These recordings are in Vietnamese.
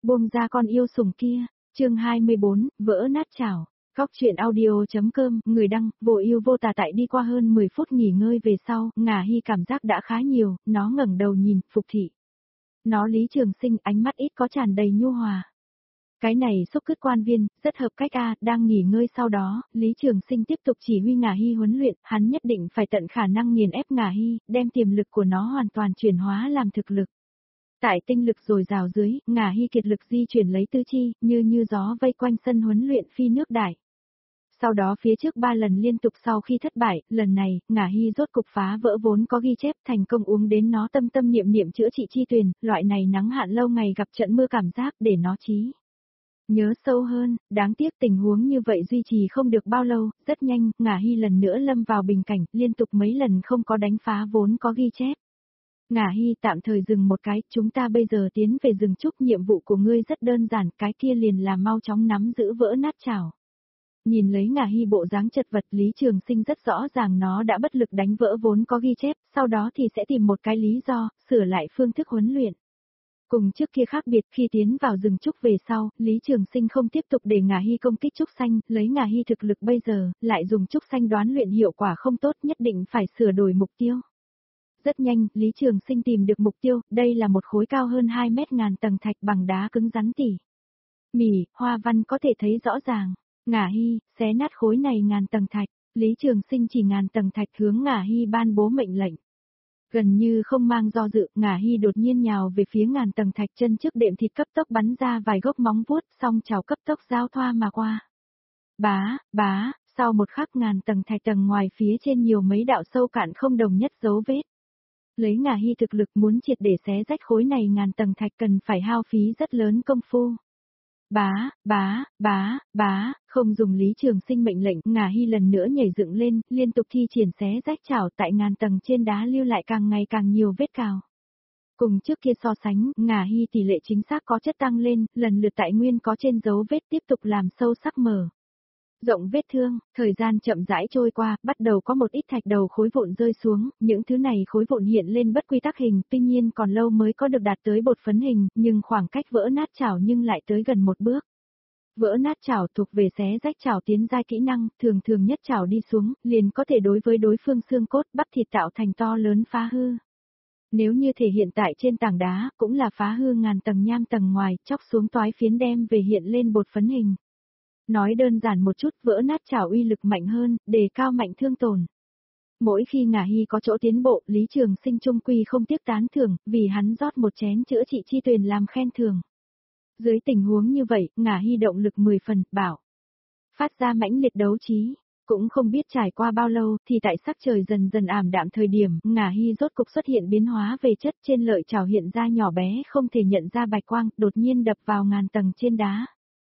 Buông ra con yêu sủng kia, chương 24, vỡ nát chảo. Góc chuyện audio.com, người đăng, vô ưu vô tà. Tại đi qua hơn 10 phút nghỉ ngơi về sau, Ngà Hi cảm giác đã khá nhiều, nó ngẩng đầu nhìn, Phục thị. Nó Lý Trường Sinh, ánh mắt ít có tràn đầy nhu hòa. Cái này xúc cứt quan viên, rất hợp cách a. Đang nghỉ ngơi sau đó, Lý Trường Sinh tiếp tục chỉ huy Ngà Hi huấn luyện, hắn nhất định phải tận khả năng nghiền ép Ngà Hi, đem tiềm lực của nó hoàn toàn chuyển hóa làm thực lực. Tại tinh lực dồi dào dưới, Ngà Hi kiệt lực di chuyển lấy tứ chi, như gió vây quanh sân huấn luyện phi nước đại. Sau đó phía trước 3 lần liên tục sau khi thất bại, lần này, Ngà Hi rốt cục phá vỡ vốn có ghi chép, thành công uống đến nó tâm tâm niệm niệm chữa trị chi tuyền, loại này nắng hạn lâu ngày gặp trận mưa cảm giác để nó trí nhớ sâu hơn. Đáng tiếc tình huống như vậy duy trì không được bao lâu, rất nhanh, Ngà Hi lần nữa lâm vào bình cảnh, liên tục mấy lần không có đánh phá vốn có ghi chép. Ngà Hi, tạm thời dừng một cái, chúng ta bây giờ tiến về rừng trúc, nhiệm vụ của ngươi rất đơn giản, cái kia liền là mau chóng nắm giữ vỡ nát chảo. Nhìn lấy Ngà Hi bộ dáng chật vật, Lý Trường Sinh rất rõ ràng nó đã bất lực đánh vỡ vốn có ghi chép, sau đó thì sẽ tìm một cái lý do, sửa lại phương thức huấn luyện. Cùng trước kia khác biệt, khi tiến vào rừng trúc về sau, Lý Trường Sinh không tiếp tục để Ngà Hi công kích trúc xanh, lấy Ngà Hi thực lực bây giờ, lại dùng trúc xanh đoán luyện hiệu quả không tốt, nhất định phải sửa đổi mục tiêu. Rất nhanh, Lý Trường Sinh tìm được mục tiêu, đây là một khối cao hơn 2 mét ngàn tầng thạch bằng đá cứng rắn tỉ mỉ, hoa văn có thể thấy rõ ràng. Ngà Hi, xé nát khối này ngàn tầng thạch. Lý Trường Sinh chỉ ngàn tầng thạch hướng Ngà Hi ban bố mệnh lệnh. Gần như không mang do dự, Ngà Hi đột nhiên nhào về phía ngàn tầng thạch, chân trước đệm thịt cấp tốc bắn ra vài gốc móng vuốt, song chảo cấp tốc giao thoa mà qua. Bá, sau một khắc ngàn tầng thạch tầng ngoài phía trên nhiều mấy đạo sâu cạn không đồng nhất dấu vết. Lấy Ngà Hi thực lực muốn triệt để xé rách khối này ngàn tầng thạch cần phải hao phí rất lớn công phu. Bá, không dùng Lý Trường Sinh mệnh lệnh, Ngà Hi lần nữa nhảy dựng lên, liên tục thi triển xé rách chảo, tại ngàn tầng trên đá lưu lại càng ngày càng nhiều vết cào. Cùng trước kia so sánh, Ngà Hi tỷ lệ chính xác có chất tăng lên, lần lượt tại nguyên có trên dấu vết tiếp tục làm sâu sắc mở rộng vết thương. Thời gian chậm rãi trôi qua, bắt đầu có một ít thạch đầu khối vụn rơi xuống, những thứ này khối vụn hiện lên bất quy tắc hình, tuy nhiên còn lâu mới có được đạt tới bột phấn hình, nhưng khoảng cách vỡ nát chảo nhưng lại tới gần một bước. Vỡ nát chảo thuộc về xé rách chảo tiến giai kỹ năng, thường nhất chảo đi xuống, liền có thể đối với đối phương xương cốt, bắp thịt tạo thành to lớn phá hư. Nếu như thể hiện tại trên tảng đá, cũng là phá hư ngàn tầng nham tầng ngoài, chóc xuống toái phiến đem về hiện lên bột phấn hình. Nói đơn giản một chút, vỡ nát chảo uy lực mạnh hơn, đề cao mạnh thương tổn. Mỗi khi Ngà Hi có chỗ tiến bộ, Lý Trường Sinh trung quy không tiếc tán thưởng, vì hắn rót một chén chữa trị chi tuyền làm khen thưởng. Dưới tình huống như vậy, Ngà Hi động lực 10 phần, bảo phát ra mãnh liệt đấu trí. Cũng không biết trải qua bao lâu, thì tại sắc trời dần dần ảm đạm thời điểm, Ngà Hi rốt cục xuất hiện biến hóa về chất, trên lợi chảo hiện ra nhỏ bé không thể nhận ra bạch quang, đột nhiên đập vào ngàn tầng trên đá.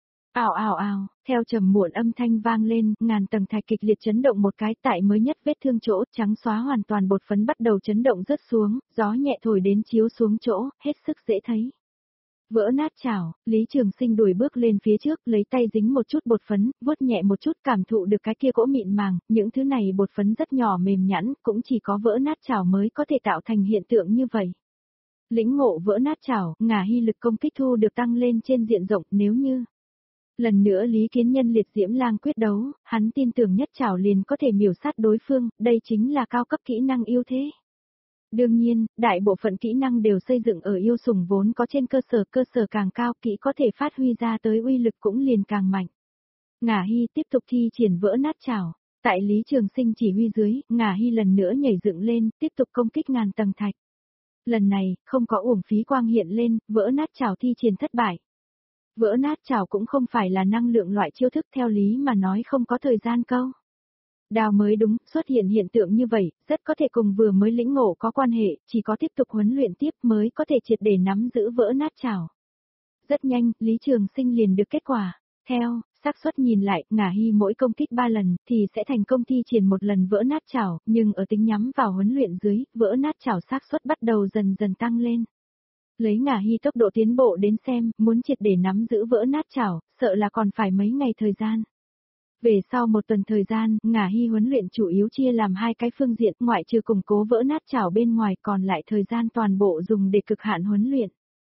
Ào, theo trầm muộn âm thanh vang lên, ngàn tầng thạch kịch liệt chấn động một cái, tại mới nhất vết thương chỗ, trắng xóa hoàn toàn bột phấn bắt đầu chấn động rớt xuống, gió nhẹ thổi đến chiếu xuống chỗ, hết sức dễ thấy. Vỡ nát chảo, Lý Trường Sinh đuổi bước lên phía trước, lấy tay dính một chút bột phấn, vuốt nhẹ một chút, cảm thụ được cái kia cỗ mịn màng, những thứ này bột phấn rất nhỏ mềm nhẵn, cũng chỉ có vỡ nát chảo mới có thể tạo thành hiện tượng như vậy. Lĩnh ngộ vỡ nát chảo, Ngà Hi lực công kích thu được tăng lên trên diện rộng, nếu như lần nữa Lý Kiến Nhân liệt diễm lang quyết đấu, hắn tin tưởng nhất chảo liền có thể miểu sát đối phương, đây chính là cao cấp kỹ năng ưu thế. Đương nhiên, đại bộ phận kỹ năng đều xây dựng ở yêu sủng vốn có trên cơ sở càng cao, kỹ có thể phát huy ra tới uy lực cũng liền càng mạnh. Ngà Hi tiếp tục thi triển vỡ nát chảo, tại Lý Trường Sinh chỉ huy dưới, Ngà Hi lần nữa nhảy dựng lên, tiếp tục công kích ngàn tầng thạch. Lần này, không có uổng phí quang hiện lên, vỡ nát chảo thi triển thất bại. Vỡ nát chảo cũng không phải là năng lượng loại chiêu thức, theo lý mà nói không có thời gian câu đào mới đúng, xuất hiện hiện tượng như vậy, rất có thể cùng vừa mới lĩnh ngộ có quan hệ, chỉ có tiếp tục huấn luyện tiếp mới có thể triệt để nắm giữ vỡ nát chảo. Rất nhanh, Lý Trường Sinh liền được kết quả. Theo xác suất nhìn lại, Ngà Hi mỗi công kích 3 lần thì sẽ thành công thi triển một lần vỡ nát chảo, nhưng ở tính nhắm vào huấn luyện dưới, vỡ nát chảo xác suất bắt đầu dần dần tăng lên. Lấy Ngà Hi tốc độ tiến bộ đến xem, muốn triệt để nắm giữ vỡ nát chảo, sợ là còn phải mấy ngày thời gian. Về sau một tuần thời gian, Ngà Hi huấn luyện chủ yếu chia làm 2 cái phương diện, ngoại trừ củng cố vỡ nát chảo bên ngoài, còn lại thời gian toàn bộ dùng để cực hạn huấn luyện.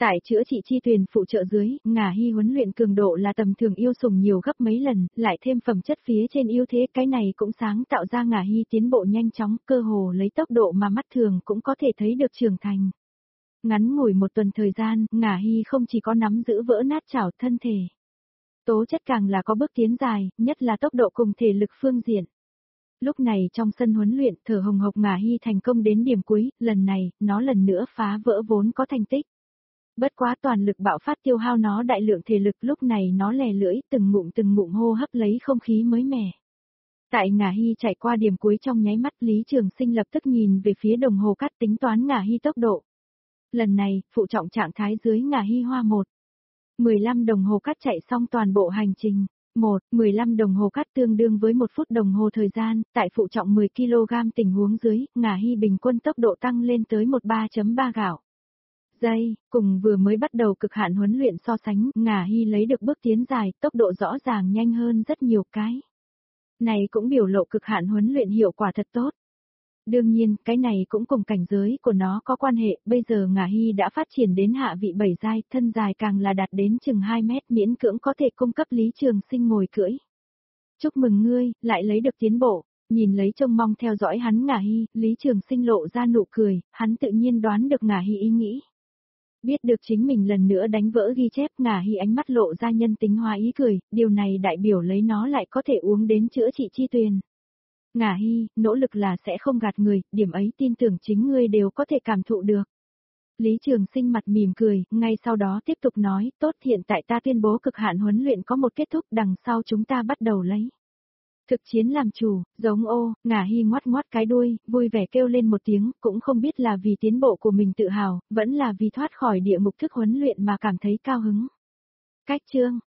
Tại chữa trị chi tuyền phụ trợ dưới, Ngà Hy huấn luyện cường độ là tầm thường yêu sủng nhiều gấp mấy lần, lại thêm phẩm chất phía trên ưu thế, cái này cũng sáng tạo ra Ngà Hy tiến bộ nhanh chóng, cơ hồ lấy tốc độ mà mắt thường cũng có thể thấy được trưởng thành. Ngắn ngủi một tuần thời gian, Ngà Hy không chỉ có nắm giữ vỡ nát chảo thân thể. Tố chất càng là có bước tiến dài, nhất là tốc độ cùng thể lực phương diện. Lúc này trong sân huấn luyện, thở hồng hộc Ngà Hy thành công đến điểm cuối, lần này, nó lần nữa phá vỡ vốn có thành tích. Bất quá toàn lực bạo phát tiêu hao nó đại lượng thể lực, lúc này nó lè lưỡi từng ngụm hô hấp lấy không khí mới mẻ. Tại Ngà Hy chạy qua điểm cuối trong nháy mắt, Lý Trường Sinh lập tức nhìn về phía đồng hồ cát tính toán Ngà Hy tốc độ. Lần này, phụ trọng trạng thái dưới Ngà Hy hoa 15 đồng hồ cát chạy xong toàn bộ hành trình. 15 đồng hồ cát tương đương với 1 phút đồng hồ thời gian, tại phụ trọng 10 kg tình huống dưới, Ngà Hy bình quân tốc độ tăng lên tới 13.3 gạo. Giây, cùng vừa mới bắt đầu cực hạn huấn luyện so sánh, Ngà Hy lấy được bước tiến dài, tốc độ rõ ràng nhanh hơn rất nhiều cái. Này cũng biểu lộ cực hạn huấn luyện hiệu quả thật tốt. Đương nhiên, cái này cũng cùng cảnh giới của nó có quan hệ, bây giờ Ngà Hy đã phát triển đến hạ vị 7 giai, thân dài càng là đạt đến chừng 2 mét, miễn cưỡng có thể cung cấp Lý Trường Sinh ngồi cưỡi. Chúc mừng ngươi, lại lấy được tiến bộ. Nhìn lấy trông mong theo dõi hắn Ngà Hy, Lý Trường Sinh lộ ra nụ cười, hắn tự nhiên đoán được Ngà Hy ý nghĩ. Biết được chính mình lần nữa đánh vỡ ghi chép, Ngà Hy ánh mắt lộ ra nhân tính hóa ý cười, điều này đại biểu lấy nó lại có thể uống đến chữa trị chi tuyền. Ngà Hy, nỗ lực là sẽ không gạt người, điểm ấy tin tưởng chính ngươi đều có thể cảm thụ được. Lý Trường Sinh mặt mỉm cười, ngay sau đó tiếp tục nói, tốt, hiện tại ta tuyên bố cực hạn huấn luyện có một kết thúc, đằng sau chúng ta bắt đầu lấy thực chiến làm chủ. Giống ô, Ngà Hy ngoắt ngoắt cái đuôi, vui vẻ kêu lên một tiếng, cũng không biết là vì tiến bộ của mình tự hào, vẫn là vì thoát khỏi địa ngục thức huấn luyện mà cảm thấy cao hứng. Cách chương